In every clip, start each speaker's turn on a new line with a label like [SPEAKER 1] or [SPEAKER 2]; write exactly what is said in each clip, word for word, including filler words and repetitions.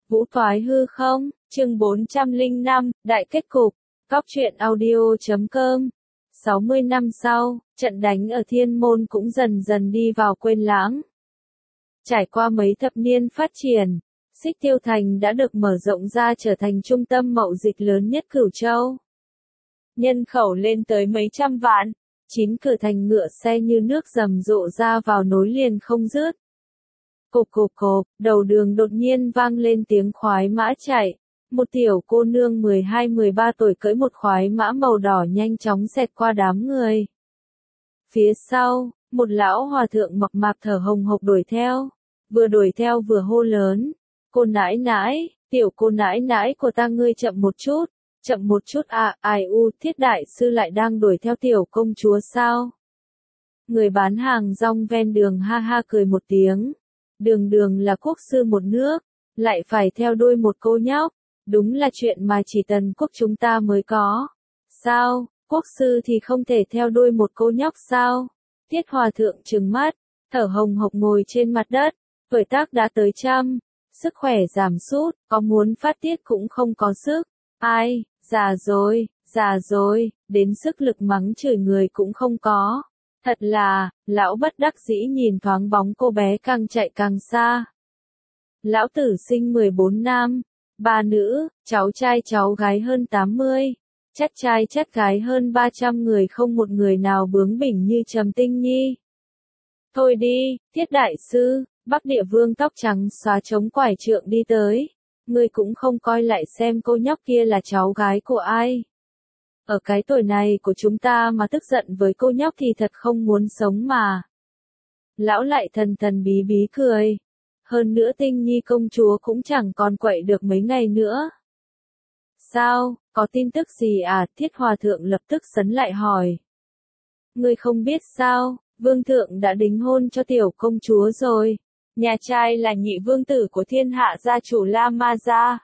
[SPEAKER 1] Vũ Thoái Hư Không, chương bốn trăm lẻ năm, Đại kết cục, Cóc truyện audio chấm com. sáu mươi năm sau, trận đánh ở Thiên Môn cũng dần dần đi vào quên lãng. Trải qua mấy thập niên phát triển, Xích Tiêu Thành đã được mở rộng ra trở thành trung tâm mậu dịch lớn nhất Cửu Châu. Nhân khẩu lên tới mấy trăm vạn, chín cửa thành ngựa xe như nước rầm rộ ra vào nối liền không dứt. Cộp cộp cộp, đầu đường đột nhiên vang lên tiếng khoái mã chạy. Một tiểu cô nương mười hai mười ba tuổi cưỡi một khoái mã màu đỏ nhanh chóng xẹt qua đám người. Phía sau, một lão hòa thượng mập mạp thở hồng hộc đuổi theo. Vừa đuổi theo vừa hô lớn. Cô nãi nãi, tiểu cô nãi nãi của ta ngươi chậm một chút, chậm một chút à, ai u, Thiết đại sư lại đang đuổi theo tiểu công chúa sao? Người bán hàng rong ven đường ha ha cười một tiếng. Đường đường là quốc sư một nước, lại phải theo đuôi một cô nhóc, đúng là chuyện mà chỉ Tần quốc chúng ta mới có. Sao, quốc sư thì không thể theo đuôi một cô nhóc sao? Tiết hòa thượng trừng mắt, thở hồng hộc ngồi trên mặt đất, tuổi tác đã tới trăm, sức khỏe giảm sút, có muốn phát tiết cũng không có sức. Ai, già rồi, già rồi, đến sức lực mắng chửi người cũng không có. Thật là, lão bất đắc dĩ nhìn thoáng bóng cô bé càng chạy càng xa. Lão tử sinh mười bốn nam, ba nữ, cháu trai cháu gái hơn tám mươi, chất trai chất gái hơn ba trăm người, không một người nào bướng bỉnh như Trầm Tinh Nhi. Thôi đi, Thiết đại sư, Bắc Địa Vương tóc trắng xóa chống quải trượng đi tới. Ngươi cũng không coi lại xem cô nhóc kia là cháu gái của ai. Ở cái tuổi này của chúng ta mà tức giận với cô nhóc thì thật không muốn sống mà. Lão lại thần thần bí bí cười. Hơn nữa Tinh Nhi công chúa cũng chẳng còn quậy được mấy ngày nữa. Sao, có tin tức gì à? Thiết hòa thượng lập tức sấn lại hỏi. Ngươi không biết sao, vương thượng đã đính hôn cho tiểu công chúa rồi. Nhà trai là nhị vương tử của thiên hạ gia chủ La Ma gia.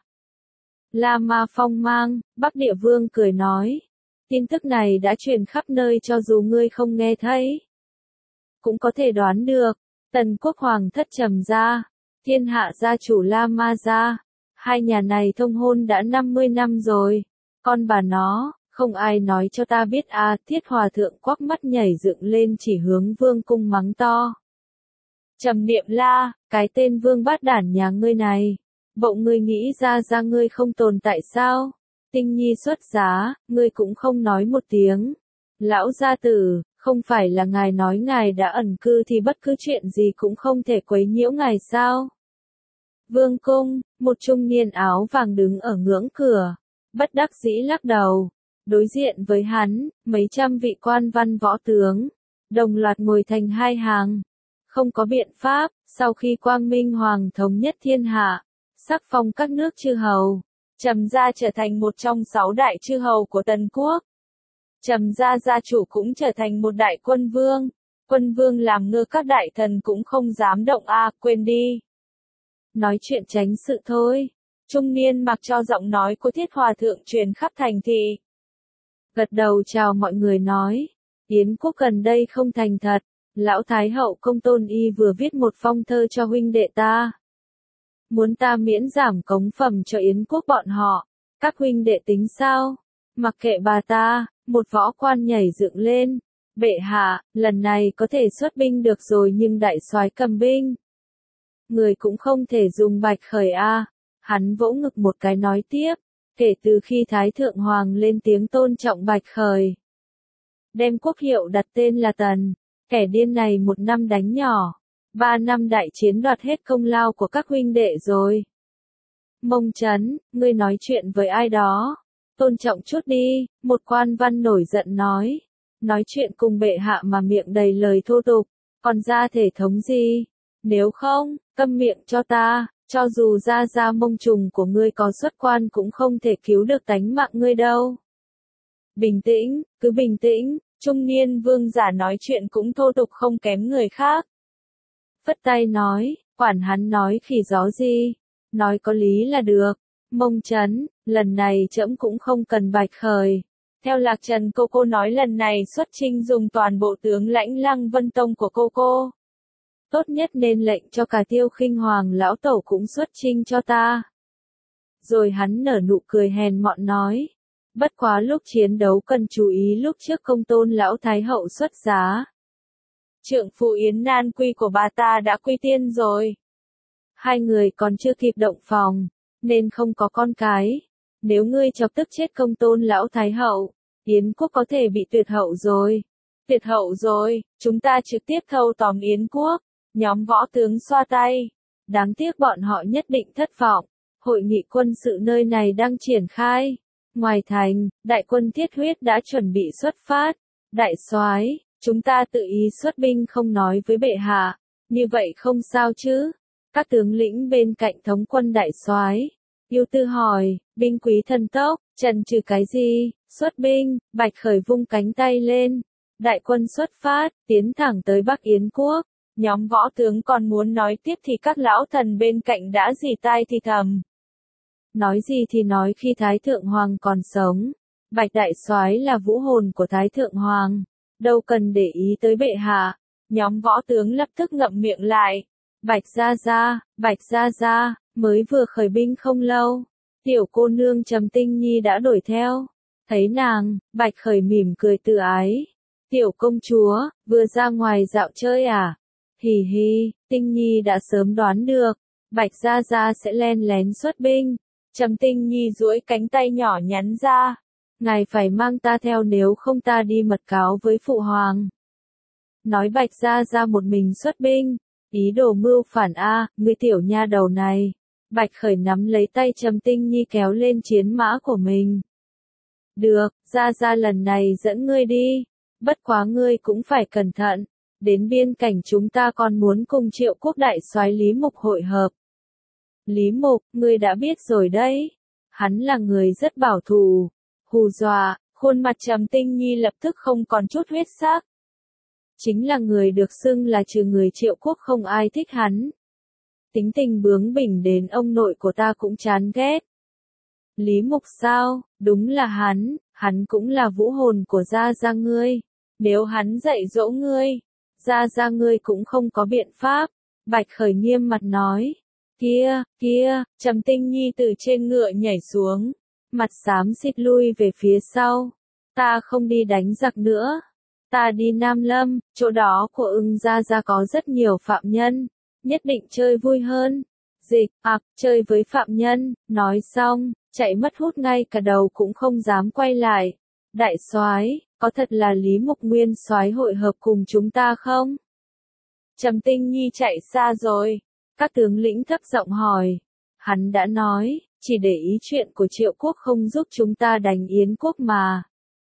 [SPEAKER 1] La Ma phong mang, Bắc Địa Vương cười nói. Tin tức này đã truyền khắp nơi cho dù ngươi không nghe thấy. Cũng có thể đoán được, Tần quốc hoàng thất Trầm gia, thiên hạ gia chủ La Ma gia. Hai nhà này thông hôn đã năm mươi năm rồi. Con bà nó, không ai nói cho ta biết à, Thiết hòa thượng quắc mắt nhảy dựng lên chỉ hướng vương cung mắng to. Trầm Niệm La, cái tên vương bát đản nhà ngươi này, bộ ngươi nghĩ ra ra ngươi không tồn tại sao? Tinh Nhi xuất giá, ngươi cũng không nói một tiếng. Lão gia tử, không phải là ngài nói ngài đã ẩn cư thì bất cứ chuyện gì cũng không thể quấy nhiễu ngài sao? Vương cung, một trung niên áo vàng đứng ở ngưỡng cửa, bất đắc dĩ lắc đầu. Đối diện với hắn, mấy trăm vị quan văn võ tướng, đồng loạt ngồi thành hai hàng. Không có biện pháp, sau khi Quang Minh Hoàng thống nhất thiên hạ, sắc phong các nước chư hầu, Trầm gia trở thành một trong sáu đại chư hầu của Tần quốc. Trầm gia gia chủ cũng trở thành một đại quân vương, quân vương làm ngơ các đại thần cũng không dám động a, à, quên đi. Nói chuyện tránh sự thôi. Trung niên mặc cho giọng nói của Thiết hòa thượng truyền khắp thành thị. Gật đầu chào mọi người nói, Yến quốc gần đây không thành thật. Lão Thái hậu Công Tôn Y vừa viết một phong thơ cho huynh đệ ta. Muốn ta miễn giảm cống phẩm cho Yến quốc bọn họ. Các huynh đệ tính sao? Mặc kệ bà ta, một võ quan nhảy dựng lên. Bệ hạ, lần này có thể xuất binh được rồi nhưng đại soái cầm binh. Người cũng không thể dùng bạch khởi a. Hắn vỗ ngực một cái nói tiếp. Kể từ khi Thái Thượng Hoàng lên tiếng tôn trọng bạch khởi. Đem quốc hiệu đặt tên là Tần. Kẻ điên này một năm đánh nhỏ, ba năm đại chiến đoạt hết công lao của các huynh đệ rồi. Mông Chấn, ngươi nói chuyện với ai đó? Tôn trọng chút đi, một quan văn nổi giận nói. Nói chuyện cùng bệ hạ mà miệng đầy lời thô tục, còn ra thể thống gì? Nếu không, câm miệng cho ta, cho dù ra ra mông trùng của ngươi có xuất quan cũng không thể cứu được tánh mạng ngươi đâu. Bình tĩnh, cứ bình tĩnh. Trung niên vương giả nói chuyện cũng thô tục không kém người khác. Phất tay nói, quản hắn nói khỉ gió gì, nói có lý là được. Mông Chấn, lần này trẫm cũng không cần bạch khởi. Theo Lạc Trần cô cô nói lần này xuất chinh dùng toàn bộ tướng lãnh Lăng Vân Tông của cô cô. Tốt nhất nên lệnh cho cả Tiêu Khinh Hoàng lão tổ cũng xuất chinh cho ta. Rồi hắn nở nụ cười hèn mọn nói. Bất quá lúc chiến đấu cần chú ý lúc trước công tôn lão thái hậu xuất giá. Trượng phu Yến Nan Quy của bà ta đã quy tiên rồi. Hai người còn chưa kịp động phòng, nên không có con cái. Nếu ngươi chọc tức chết công tôn lão thái hậu, Yến quốc có thể bị tuyệt hậu rồi. Tuyệt hậu rồi, chúng ta trực tiếp thâu tóm Yến quốc. Nhóm võ tướng xoa tay. Đáng tiếc bọn họ nhất định thất vọng. Hội nghị quân sự nơi này đang triển khai. Ngoài thành, đại quân thiết huyết đã chuẩn bị xuất phát. Đại soái, chúng ta tự ý xuất binh không nói với bệ hạ. Như vậy không sao chứ? Các tướng lĩnh bên cạnh thống quân đại soái, Yêu Tư hỏi, binh quý thần tốc, chần chừ cái gì? Xuất binh. Bạch Khởi vung cánh tay lên. Đại quân xuất phát, tiến thẳng tới Bắc Yến quốc. Nhóm võ tướng còn muốn nói tiếp thì các lão thần bên cạnh đã rì tai thì thầm. Nói gì thì nói, khi Thái Thượng Hoàng còn sống, Bạch Đại Soái là vũ hồn của Thái Thượng Hoàng, đâu cần để ý tới bệ hạ. Nhóm võ tướng lập tức ngậm miệng lại. Bạch gia gia, Bạch gia gia, mới vừa khởi binh không lâu, tiểu cô nương Trầm Tinh Nhi đã đuổi theo. Thấy nàng, Bạch Khởi mỉm cười tự ái. Tiểu công chúa, vừa ra ngoài dạo chơi à? Hì hì, Tinh Nhi đã sớm đoán được, Bạch gia gia sẽ len lén xuất binh. Trầm Tinh Nhi duỗi cánh tay nhỏ nhắn ra. Ngài phải mang ta theo, nếu không ta đi mật cáo với phụ hoàng. Nói Bạch gia gia một mình xuất binh, ý đồ mưu phản a, ngươi tiểu nha đầu này. Bạch Khởi nắm lấy tay Trầm Tinh Nhi kéo lên chiến mã của mình. Được, gia gia lần này dẫn ngươi đi. Bất quá ngươi cũng phải cẩn thận. Đến biên cảnh chúng ta còn muốn cùng Triệu quốc đại soái Lý Mục hội hợp. Lý Mục, ngươi đã biết rồi đấy. Hắn là người rất bảo thủ. Hù dọa, khuôn mặt Trầm Tinh Nhi lập tức không còn chút huyết sắc. Chính là người được xưng là trừ người Triệu quốc không ai thích hắn. Tính tình bướng bỉnh đến ông nội của ta cũng chán ghét. Lý Mục sao? Đúng là hắn, hắn cũng là vũ hồn của gia gia ngươi. Nếu hắn dạy dỗ ngươi, gia gia ngươi cũng không có biện pháp. Bạch Khởi nghiêm mặt nói. Kia, kia, Trầm Tinh Nhi từ trên ngựa nhảy xuống, mặt xám xịt lui về phía sau. Ta không đi đánh giặc nữa. Ta đi Nam Lâm, chỗ đó của Ưng gia gia có rất nhiều phạm nhân, nhất định chơi vui hơn. Dịch, ạc, chơi với phạm nhân, nói xong, chạy mất hút ngay cả đầu cũng không dám quay lại. Đại soái, có thật là Lý Mục nguyên soái hội hợp cùng chúng ta không? Trầm Tinh Nhi chạy xa rồi. Các tướng lĩnh thấp giọng hỏi. Hắn đã nói, chỉ để ý chuyện của Triệu quốc không giúp chúng ta đánh Yến quốc mà.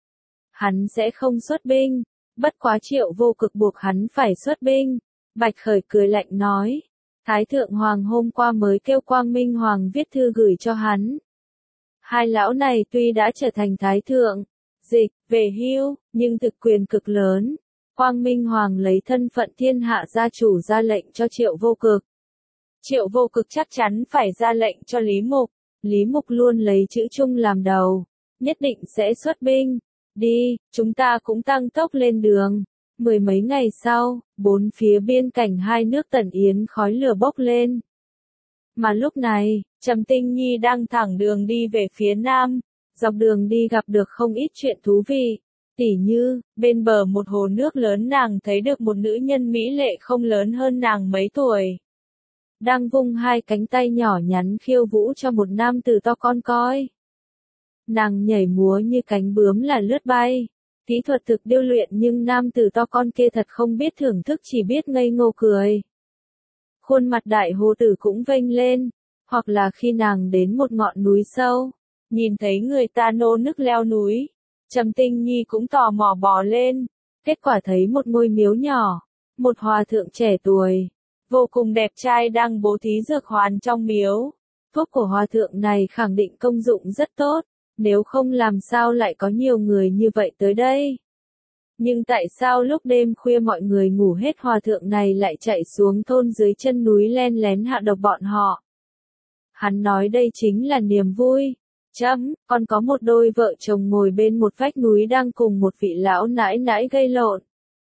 [SPEAKER 1] Hắn sẽ không xuất binh. Bất quá Triệu Vô Cực buộc hắn phải xuất binh. Bạch Khởi cười lạnh nói. Thái Thượng Hoàng hôm qua mới kêu Quang Minh Hoàng viết thư gửi cho hắn. Hai lão này tuy đã trở thành Thái Thượng Dịch về hưu, nhưng thực quyền cực lớn. Quang Minh Hoàng lấy thân phận thiên hạ gia chủ ra lệnh cho Triệu Vô Cực. Triệu Vô Cực chắc chắn phải ra lệnh cho Lý Mục. Lý Mục luôn lấy chữ chung làm đầu. Nhất định sẽ xuất binh. Đi, chúng ta cũng tăng tốc lên đường. Mười mấy ngày sau, bốn phía biên cảnh hai nước Tần Yến khói lửa bốc lên. Mà lúc này, Trầm Tinh Nhi đang thẳng đường đi về phía nam. Dọc đường đi gặp được không ít chuyện thú vị. Tỉ như, bên bờ một hồ nước lớn nàng thấy được một nữ nhân mỹ lệ không lớn hơn nàng mấy tuổi. Đang vung hai cánh tay nhỏ nhắn khiêu vũ cho một nam tử to con coi. Nàng nhảy múa như cánh bướm là lướt bay. Kỹ thuật thực điêu luyện, nhưng nam tử to con kia thật không biết thưởng thức, chỉ biết ngây ngô cười. Khuôn mặt đại hồ tử cũng vênh lên. Hoặc là khi nàng đến một ngọn núi sâu, nhìn thấy người ta nô nức leo núi, Trầm Tinh Nhi cũng tò mò bò lên. Kết quả thấy một ngôi miếu nhỏ, một hòa thượng trẻ tuổi, vô cùng đẹp trai đang bố thí dược hoàn trong miếu. Thuốc của hòa thượng này khẳng định công dụng rất tốt, nếu không làm sao lại có nhiều người như vậy tới đây. Nhưng tại sao lúc đêm khuya mọi người ngủ hết hòa thượng này lại chạy xuống thôn dưới chân núi len lén hạ độc bọn họ? Hắn nói đây chính là niềm vui. Chấm, còn có một đôi vợ chồng ngồi bên một vách núi đang cùng một vị lão nãi nãi gây lộn.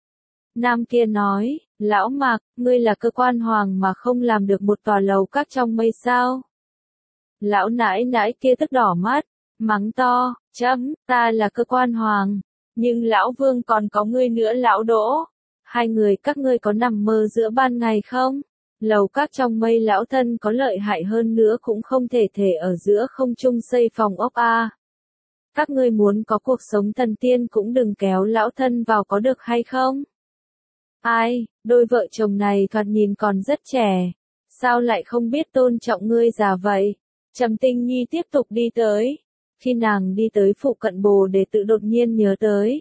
[SPEAKER 1] Nam kia nói, lão Mạc, ngươi là cơ quan hoàng mà không làm được một tòa lầu các trong mây sao? Lão nãi nãi kia tức đỏ mắt, mắng to, chấm, ta là cơ quan hoàng, nhưng lão Vương còn có ngươi nữa lão Đỗ. Hai người các ngươi có nằm mơ giữa ban ngày không? Lầu các trong mây lão thân có lợi hại hơn nữa cũng không thể thể ở giữa không trung xây phòng ốc a. Các ngươi muốn có cuộc sống thần tiên cũng đừng kéo lão thân vào có được hay không? Ai, đôi vợ chồng này thoạt nhìn còn rất trẻ, sao lại không biết tôn trọng ngươi già vậy? Trầm Tinh Nhi tiếp tục đi tới. Khi nàng đi tới phụ cận Bồ Đề tự đột nhiên nhớ tới.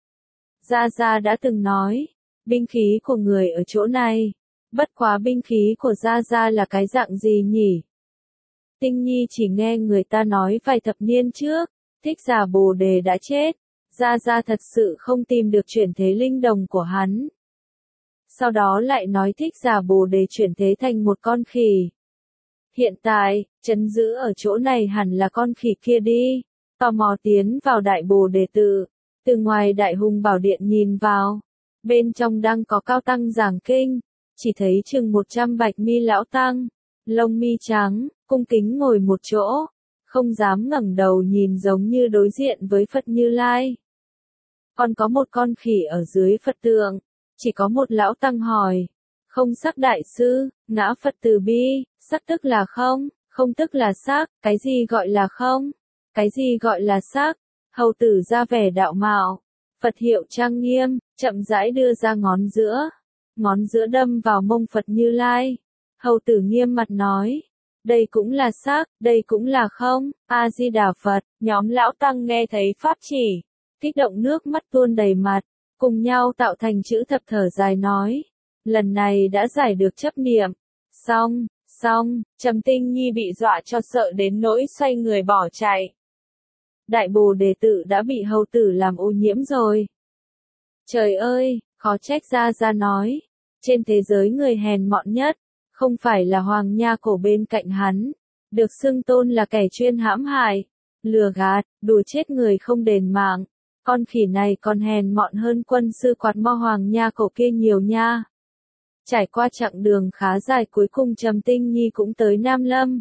[SPEAKER 1] Gia Gia đã từng nói, binh khí của người ở chỗ này. Bất quá binh khí của Gia Gia là cái dạng gì nhỉ? Tinh Nhi chỉ nghe người ta nói vài thập niên trước, Thích Giả Bồ Đề đã chết. Gia Gia thật sự không tìm được chuyển thế linh đồng của hắn. Sau đó lại nói Thích Giả Bồ Đề chuyển thế thành một con khỉ. Hiện tại, trấn giữ ở chỗ này hẳn là con khỉ kia đi. Tò mò tiến vào đại Bồ Đề tự. Từ ngoài đại hùng bảo điện nhìn vào. Bên trong đang có cao tăng giảng kinh. Chỉ thấy chừng một trăm bạch mi lão tăng. Lông mi trắng, cung kính ngồi một chỗ. Không dám ngẩng đầu nhìn giống như đối diện với Phật Như Lai. Còn có một con khỉ ở dưới Phật tượng. Chỉ có một lão tăng hỏi. Không sắc đại sư, ngã Phật từ bi, sắc tức là không, không tức là sắc, cái gì gọi là không, cái gì gọi là sắc. Hầu tử ra vẻ đạo mạo, Phật hiệu trang nghiêm, chậm rãi đưa ra ngón giữa. Ngón giữa đâm vào mông Phật Như Lai. Hầu tử nghiêm mặt nói. Đây cũng là sắc, đây cũng là không, A-di-đà Phật. Nhóm lão tăng nghe thấy pháp chỉ, kích động nước mắt tuôn đầy mặt, cùng nhau tạo thành chữ thập thở dài nói. Lần này đã giải được chấp niệm. Xong, xong, Trầm Tinh Nhi bị dọa cho sợ đến nỗi xoay người bỏ chạy. Đại Bồ Đề tự đã bị hầu tử làm ô nhiễm rồi. Trời ơi, khó trách Gia Gia nói. Trên thế giới người hèn mọn nhất, không phải là Hoàng Nha Cổ bên cạnh hắn. Được xưng tôn là kẻ chuyên hãm hại, lừa gạt, đùa chết người không đền mạng. Con khỉ này còn hèn mọn hơn quân sư quạt mo Hoàng Nha Cổ kia nhiều nha. Trải qua chặng đường khá dài cuối cùng Trầm Tinh Nhi cũng tới Nam Lâm.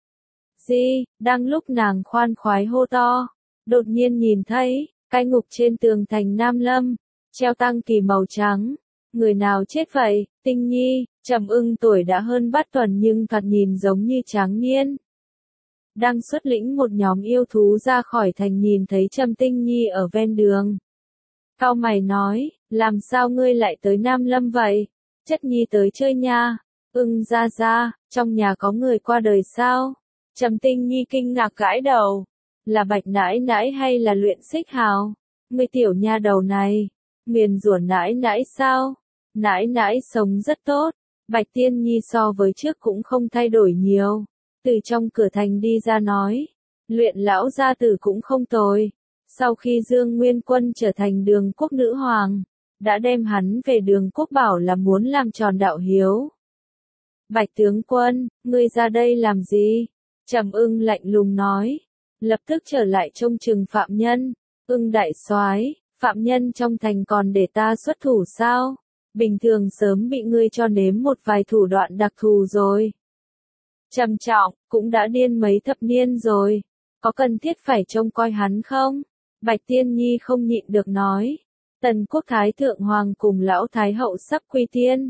[SPEAKER 1] Di, đang lúc nàng khoan khoái hô to, đột nhiên nhìn thấy, cai ngục trên tường thành Nam Lâm, treo tăng kỳ màu trắng. Người nào chết vậy? Tinh Nhi. Trầm Ưng tuổi đã hơn bát tuần nhưng thoạt nhìn giống như tráng niên. Đang xuất lĩnh một nhóm yêu thú ra khỏi thành nhìn thấy Trầm Tinh Nhi ở ven đường. Cau mày nói, làm sao ngươi lại tới Nam Lâm vậy? Chất Nhi tới chơi nha. Ưng ra ra, trong nhà có người qua đời sao? Trầm Tinh Nhi kinh ngạc gãi đầu. Là Bạch nãi nãi hay là Luyện Xích Hào? Ngươi tiểu nha đầu này. Nguyền rủa nãi nãi sao? Nãi nãi sống rất tốt. Bạch Tiên Nhi so với trước cũng không thay đổi nhiều. Từ trong cửa thành đi ra nói. Luyện lão gia tử cũng không tồi. Sau khi Dương Nguyên Quân trở thành Đường Quốc nữ hoàng, đã đem hắn về Đường Quốc bảo là muốn làm tròn đạo hiếu. Bạch tướng quân, ngươi ra đây làm gì? Trầm Ưng lạnh lùng nói. Lập tức trở lại trông chừng phạm nhân. Ưng đại soái, phạm nhân trong thành còn để ta xuất thủ sao? Bình thường sớm bị ngươi cho nếm một vài thủ đoạn đặc thù rồi. Trầm Trọng, cũng đã điên mấy thập niên rồi. Có cần thiết phải trông coi hắn không? Bạch Tiên Nhi không nhịn được nói. Tần Quốc Thái Thượng Hoàng cùng Lão Thái Hậu sắp quy tiên.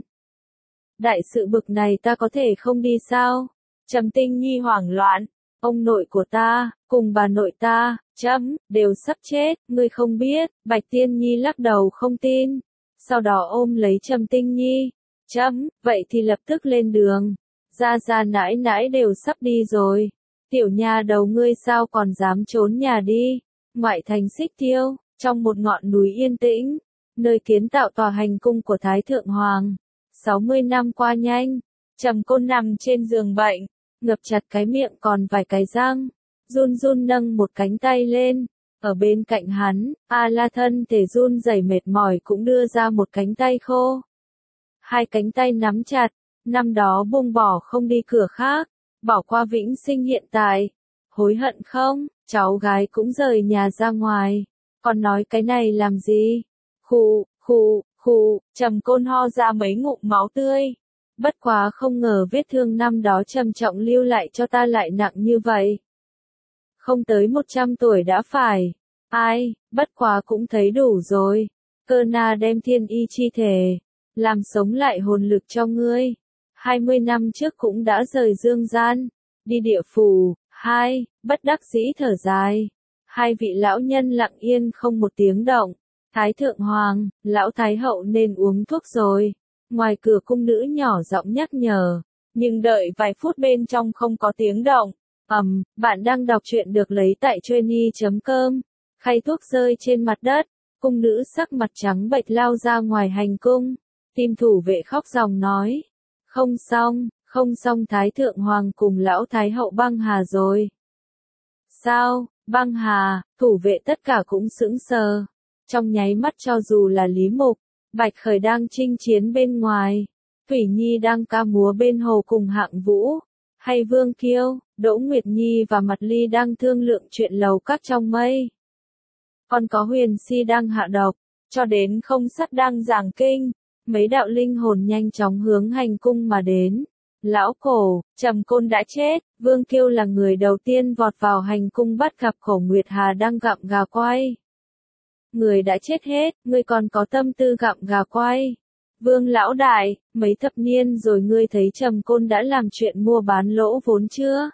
[SPEAKER 1] Đại sự bực này ta có thể không đi sao? Trầm Tinh Nhi hoảng loạn. Ông nội của ta, cùng bà nội ta, chấm, đều sắp chết, ngươi không biết. Bạch Tiên Nhi lắc đầu không tin. Sau đó ôm lấy Trầm Tinh Nhi. Chấm, vậy thì lập tức lên đường. Gia Gia nãi nãi đều sắp đi rồi. Tiểu nha đầu ngươi sao còn dám trốn nhà đi. Ngoại thành Xích Tiêu, trong một ngọn núi yên tĩnh, nơi kiến tạo tòa hành cung của Thái Thượng Hoàng. sáu mươi năm qua nhanh, Trầm Côn nằm trên giường bệnh, ngập chặt cái miệng còn vài cái răng, run run nâng một cánh tay lên. Ở bên cạnh hắn, A La thân thể run rẩy mệt mỏi cũng đưa ra một cánh tay khô. Hai cánh tay nắm chặt, năm đó buông bỏ không đi cửa khác, bỏ qua vĩnh sinh hiện tại. Hối hận không? Cháu gái cũng rời nhà ra ngoài. Còn nói cái này làm gì? Khụ, khụ, khụ, Trầm Côn ho ra mấy ngụm máu tươi. Bất quá không ngờ vết thương năm đó trầm trọng lưu lại cho ta lại nặng như vậy. Không tới một trăm tuổi đã phải. Ai, bất quá cũng thấy đủ rồi. Cơ na đem thiên y chi thể, làm sống lại hồn lực cho ngươi. Hai mươi năm trước cũng đã rời dương gian, đi địa phủ. Hai, bất đắc dĩ thở dài. Hai vị lão nhân lặng yên không một tiếng động. Thái thượng hoàng, lão thái hậu nên uống thuốc rồi. Ngoài cửa cung nữ nhỏ giọng nhắc nhở, nhưng đợi vài phút bên trong không có tiếng động. Ầm, um, bạn đang đọc truyện được lấy tại chuyên chấm com. Khay thuốc rơi trên mặt đất, cung nữ sắc mặt trắng bệch lao ra ngoài hành cung. Tim thủ vệ khóc ròng nói, không xong, không xong Thái thượng hoàng cùng lão thái hậu băng hà rồi. Sao, băng hà, thủ vệ tất cả cũng sững sờ. Trong nháy mắt cho dù là Lý Mục, Bạch Khởi đang chinh chiến bên ngoài, Thủy Nhi đang ca múa bên hồ cùng Hạng Vũ, hay Vương Kiêu, Đỗ Nguyệt Nhi và Mạt Ly đang thương lượng chuyện lầu các trong mây. Còn có Huyền Si đang hạ độc, cho đến Không Sắt đang giảng kinh, mấy đạo linh hồn nhanh chóng hướng hành cung mà đến. Lão Cổ, Trầm Côn đã chết, Vương Kiêu là người đầu tiên vọt vào hành cung bắt gặp Cổ Nguyệt Hà đang gặm gà quay. Người đã chết hết, ngươi còn có tâm tư gặm gà quay. Vương lão đại, mấy thập niên rồi ngươi thấy Trầm Côn đã làm chuyện mua bán lỗ vốn chưa?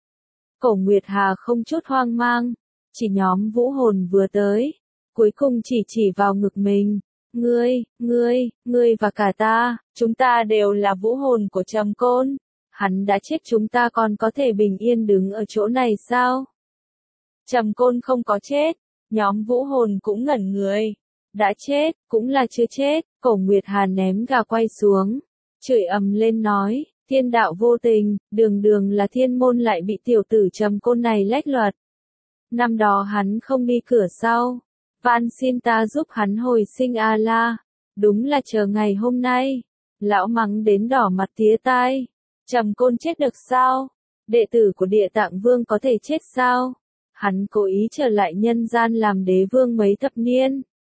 [SPEAKER 1] Cổ Nguyệt Hà không chút hoang mang, chỉ nhóm vũ hồn vừa tới, cuối cùng chỉ chỉ vào ngực mình. Ngươi, ngươi, ngươi và cả ta, chúng ta đều là vũ hồn của Trầm Côn. Hắn đã chết chúng ta còn có thể bình yên đứng ở chỗ này sao? Trầm Côn không có chết, nhóm vũ hồn cũng ngẩn người. Đã chết, cũng là chưa chết, Cổ Nguyệt Hà ném gà quay xuống, chửi ầm lên nói, thiên đạo vô tình, đường đường là thiên môn lại bị tiểu tử Trầm Côn này lách luật. Năm đó hắn không đi cửa sau, van xin ta giúp hắn hồi sinh A-la, đúng là chờ ngày hôm nay. Lão mắng đến đỏ mặt tía tai, Trầm Côn chết được sao? Đệ tử của Địa Tạng Vương có thể chết sao? Hắn cố ý trở lại nhân gian làm đế vương mấy thập niên.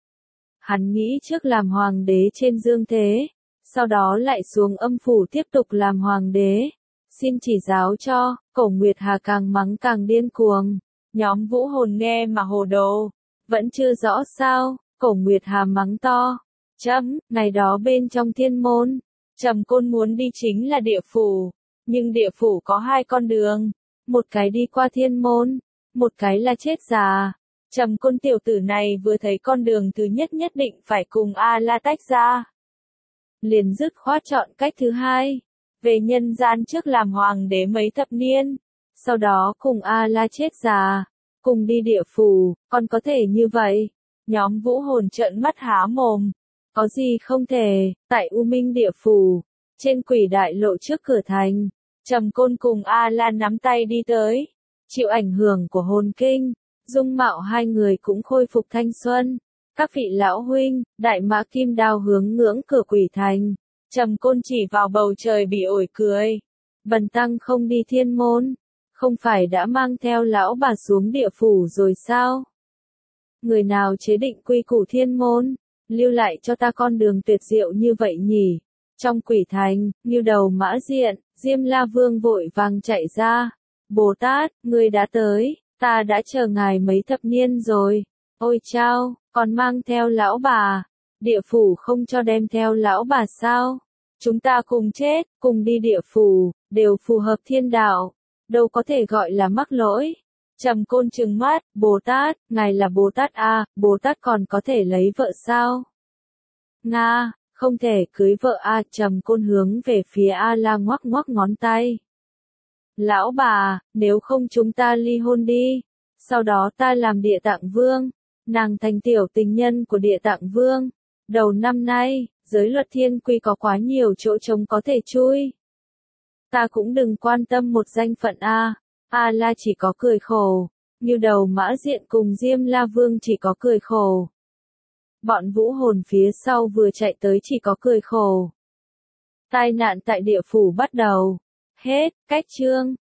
[SPEAKER 1] Hắn nghĩ trước làm hoàng đế trên dương thế, sau đó lại xuống âm phủ tiếp tục làm hoàng đế. Xin chỉ giáo cho, Cổ Nguyệt Hà càng mắng càng điên cuồng. Nhóm vũ hồn nghe mà hồ đồ. Vẫn chưa rõ sao, Cổ Nguyệt Hà mắng to. Chấm, ngày đó bên trong thiên môn, Trầm Côn muốn đi chính là địa phủ. Nhưng địa phủ có hai con đường. Một cái đi qua thiên môn, một cái là chết già. Trầm Côn tiểu tử này vừa thấy con đường thứ nhất nhất định phải cùng A-la tách ra. Liền dứt khoát chọn cách thứ hai. Về nhân gian trước làm hoàng đế mấy thập niên. Sau đó cùng A-la chết già. Cùng đi địa phủ, còn có thể như vậy. Nhóm vũ hồn trợn mắt há mồm. Có gì không thể, tại U Minh địa phủ. Trên quỷ đại lộ trước cửa thành. Trầm Côn cùng A-la nắm tay đi tới. Chịu ảnh hưởng của hồn kinh. Dung mạo hai người cũng khôi phục thanh xuân. Các vị lão huynh, đại mã kim đao hướng ngưỡng cửa quỷ thành. Trầm Côn chỉ vào bầu trời bị ổi cười. Bần tăng không đi thiên môn. Không phải đã mang theo lão bà xuống địa phủ rồi sao? Người nào chế định quy củ thiên môn, lưu lại cho ta con đường tuyệt diệu như vậy nhỉ? Trong quỷ thành, như đầu mã diện, Diêm La Vương vội vàng chạy ra. Bồ Tát, người đã tới, ta đã chờ ngài mấy thập niên rồi. Ôi chao, còn mang theo lão bà. Địa phủ không cho đem theo lão bà sao? Chúng ta cùng chết, cùng đi địa phủ, đều phù hợp thiên đạo. Đâu có thể gọi là mắc lỗi. Trầm Côn trừng mắt, Bồ Tát, ngài là Bồ Tát à, Bồ Tát còn có thể lấy vợ sao? Nga, không thể cưới vợ à, Trầm Côn hướng về phía A-la ngoắc ngoắc ngón tay. Lão bà, nếu không chúng ta ly hôn đi. Sau đó ta làm Địa Tạng Vương. Nàng thành tiểu tình nhân của Địa Tạng Vương. Đầu năm nay, giới luật thiên quy có quá nhiều chỗ trống có thể chui. Ta cũng đừng quan tâm một danh phận a. A-la chỉ có cười khổ. Như đầu mã diện cùng Diêm La Vương chỉ có cười khổ. Bọn vũ hồn phía sau vừa chạy tới chỉ có cười khổ. Tai nạn tại địa phủ bắt đầu. Hết, cách chương.